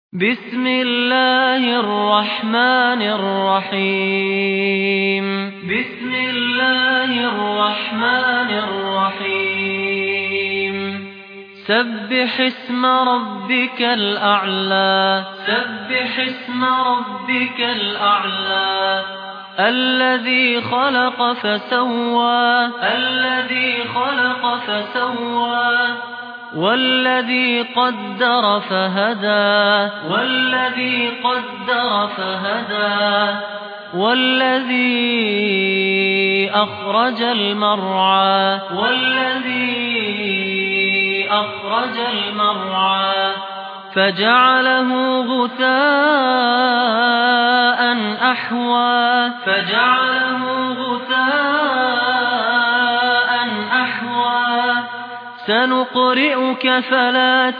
بسم الله الرحمن الرحيم بسم الله الرحمن الرحيم سبح اسم ربك الأعلى سبح اسم ربك الأعلى الذي خلق فسوى الذي خلق فسوى والذي قدر فهدى والذي قدر فهدى والذي أخرج المرعى والذي أخرج المرعى فجعله غثاء أحوى فجعله غثاء أحوى سنقرئك فلا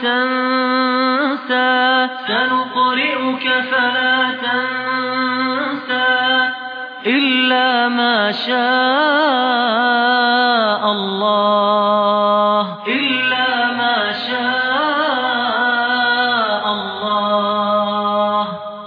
تنسى سنقرئك فلا تنسى إلا ما شاء الله إلا ما شاء الله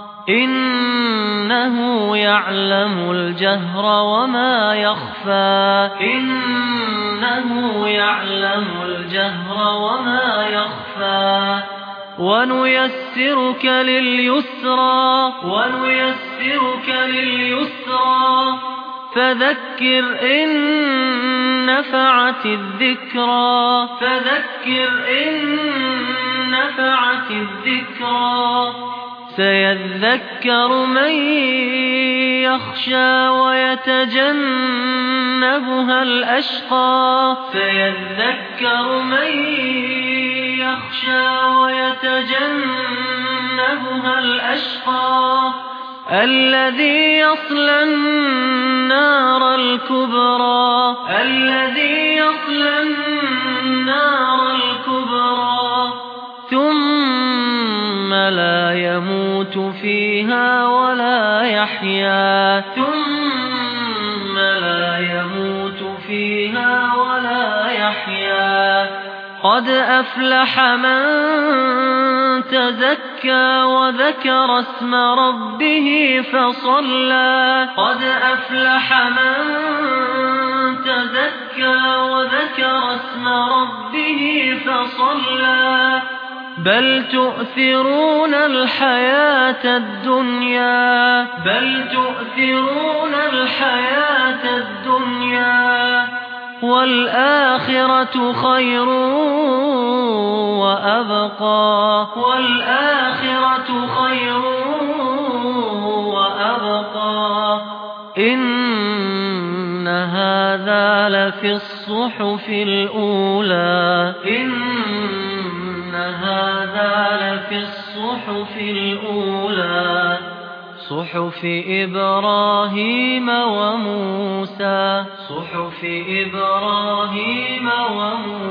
إنه يعلم الجهر وما يخفى إنه يعلم الجهر وما يخفى ونيسرك لليسرى ونيسرك لليسرى فذكر إن نفعت الذكرى فذكر إن نفعت الذكرى سيذكر من يخشى ويتجنبها الأشقى سيذكر من يخشى ويتجنبها الأشقى الذي يصلى النار الكبرى الذي يصلى النار الكبرى ثم لا يموت فيها ولا يحيا ثم لا يموت فيها ولا يحيا قد أفلح من تزكى وذكر اسم ربه فصلى قد أفلح من تزكى وذكر اسم ربه فصلى بل تؤثرون الحياة الدنيا بل تؤثرون الحياة الدنيا والآخرة خير وأبقى والآخرة خير وأبقى إن هذا لفي الصحف الأولى إن هذا لفي الصحف الأولى صحف إبراهيم وموسى صحف إبراهيم وموسى